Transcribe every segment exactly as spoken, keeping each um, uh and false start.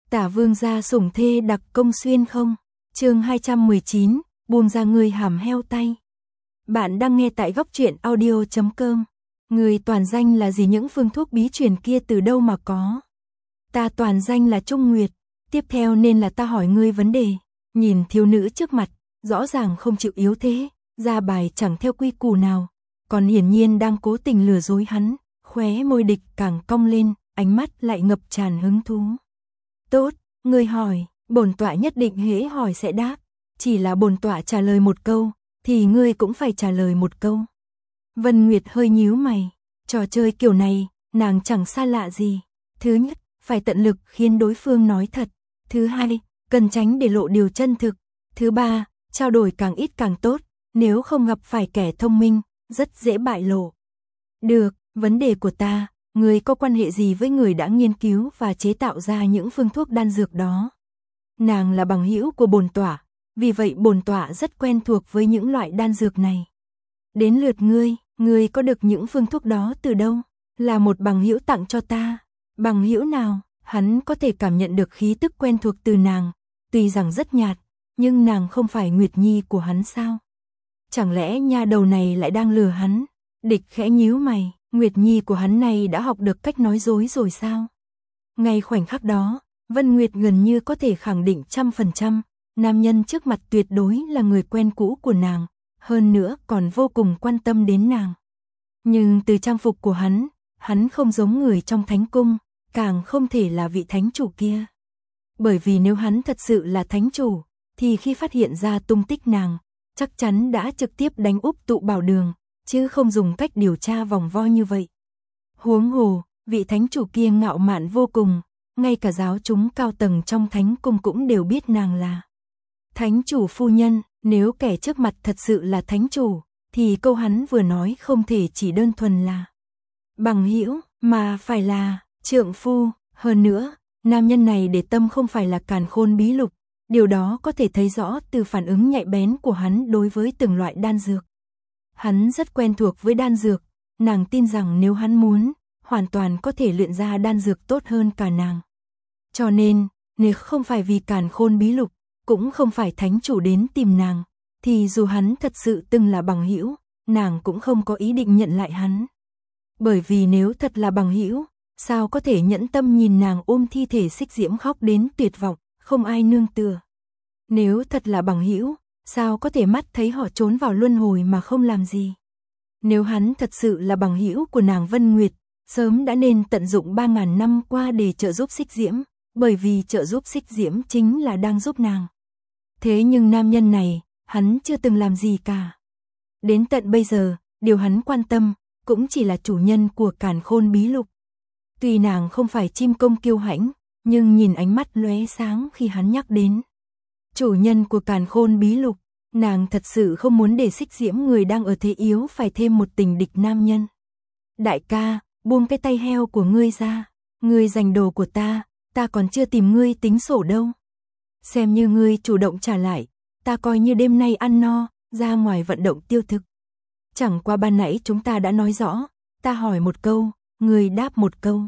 Tả vương gia sủng thê đặc công xuyên không? Chương hai trăm mười chín, buông ra người hàm heo tay. Bạn đang nghe tại góc truyện audio chấm com. Người toàn danh là gì, những phương thuốc bí truyền kia từ đâu mà có? Ta toàn danh là Trung Nguyệt, tiếp theo nên là ta hỏi ngươi vấn đề. Nhìn thiếu nữ trước mặt, rõ ràng không chịu yếu thế, ra bài chẳng theo quy củ nào, còn hiển nhiên đang cố tình lừa dối hắn, khóe môi địch càng cong lên, ánh mắt lại ngập tràn hứng thú. Tốt, ngươi hỏi, bổn tọa nhất định hễ hỏi sẽ đáp, chỉ là bổn tọa trả lời một câu, thì ngươi cũng phải trả lời một câu. Vân Nguyệt hơi nhíu mày, trò chơi kiểu này, nàng chẳng xa lạ gì. Thứ nhất, phải tận lực khiến đối phương nói thật. Thứ hai, cần tránh để lộ điều chân thực. Thứ ba, trao đổi càng ít càng tốt, nếu không gặp phải kẻ thông minh, rất dễ bại lộ. Được, vấn đề của ta, ngươi có quan hệ gì với người đã nghiên cứu và chế tạo ra những phương thuốc đan dược đó? Nàng là bằng hữu của bổn tọa, vì vậy bổn tọa rất quen thuộc với những loại đan dược này. Đến lượt ngươi, ngươi có được những phương thuốc đó từ đâu? Là một bằng hữu tặng cho ta. Bằng hữu nào? Hắn có thể cảm nhận được khí tức quen thuộc từ nàng, tuy rằng rất nhạt, nhưng nàng không phải Nguyệt Nhi của hắn sao? Chẳng lẽ nha đầu này lại đang lừa hắn? Địch khẽ nhíu mày, Nguyệt Nhi của hắn này đã học được cách nói dối rồi sao? Ngay khoảnh khắc đó, Vân Nguyệt gần như có thể khẳng định trăm phần trăm, nam nhân trước mặt tuyệt đối là người quen cũ của nàng, hơn nữa còn vô cùng quan tâm đến nàng. Nhưng từ trang phục của hắn, hắn không giống người trong thánh cung, càng không thể là vị thánh chủ kia. Bởi vì nếu hắn thật sự là thánh chủ, thì khi phát hiện ra tung tích nàng, chắc chắn đã trực tiếp đánh úp tụ bảo đường, chứ không dùng cách điều tra vòng vo như vậy. Huống hồ, vị thánh chủ kia ngạo mạn vô cùng, ngay cả giáo chúng cao tầng trong thánh cung cũng đều biết nàng là thánh chủ phu nhân. Nếu kẻ trước mặt thật sự là thánh chủ, thì câu hắn vừa nói không thể chỉ đơn thuần là bằng hữu, mà phải là trượng phu. Hơn nữa, nam nhân này để tâm không phải là Càn Khôn Bí Lục, điều đó có thể thấy rõ từ phản ứng nhạy bén của hắn đối với từng loại đan dược. Hắn rất quen thuộc với đan dược, nàng tin rằng nếu hắn muốn, hoàn toàn có thể luyện ra đan dược tốt hơn cả nàng. Cho nên, nếu không phải vì Càn Khôn Bí Lục, cũng không phải thánh chủ đến tìm nàng, thì dù hắn thật sự từng là bằng hữu, nàng cũng không có ý định nhận lại hắn. Bởi vì nếu thật là bằng hữu, sao có thể nhẫn tâm nhìn nàng ôm thi thể Xích Diễm khóc đến tuyệt vọng, không ai nương tựa. Nếu thật là bằng hữu, sao có thể mắt thấy họ trốn vào luân hồi mà không làm gì. Nếu hắn thật sự là bằng hữu của nàng Vân Nguyệt, sớm đã nên tận dụng ba ngàn năm qua để trợ giúp Xích Diễm, bởi vì trợ giúp Xích Diễm chính là đang giúp nàng. Thế nhưng nam nhân này, hắn chưa từng làm gì cả. Đến tận bây giờ, điều hắn quan tâm, cũng chỉ là chủ nhân của Càn Khôn Bí Lục. Tuy nàng không phải chim công kiêu hãnh, nhưng nhìn ánh mắt lóe sáng khi hắn nhắc đến chủ nhân của Càn Khôn Bí Lục, nàng thật sự không muốn để Xích Diễm người đang ở thế yếu phải thêm một tình địch nam nhân. Đại ca, buông cái tay heo của ngươi ra, ngươi giành đồ của ta, ta còn chưa tìm ngươi tính sổ đâu. Xem như ngươi chủ động trả lại, ta coi như đêm nay ăn no, ra ngoài vận động tiêu thực. Chẳng qua ban nãy chúng ta đã nói rõ, ta hỏi một câu, ngươi đáp một câu.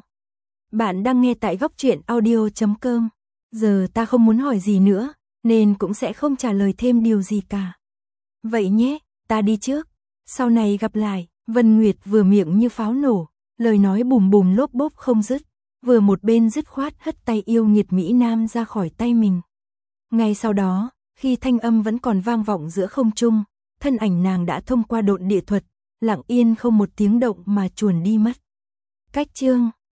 Bạn đang nghe tại góc truyện audio chấm com. Giờ ta không muốn hỏi gì nữa, nên cũng sẽ không trả lời thêm điều gì cả. Vậy nhé, ta đi trước, sau này gặp lại. Vân Nguyệt vừa miệng như pháo nổ, lời nói bùm bùm lốp bốp không dứt, vừa một bên dứt khoát hất tay yêu nghiệt Mỹ Nam ra khỏi tay mình. Ngay sau đó, khi thanh âm vẫn còn vang vọng giữa không trung, thân ảnh nàng đã thông qua độn địa thuật, lặng yên không một tiếng động mà chuồn đi mất. Cách chương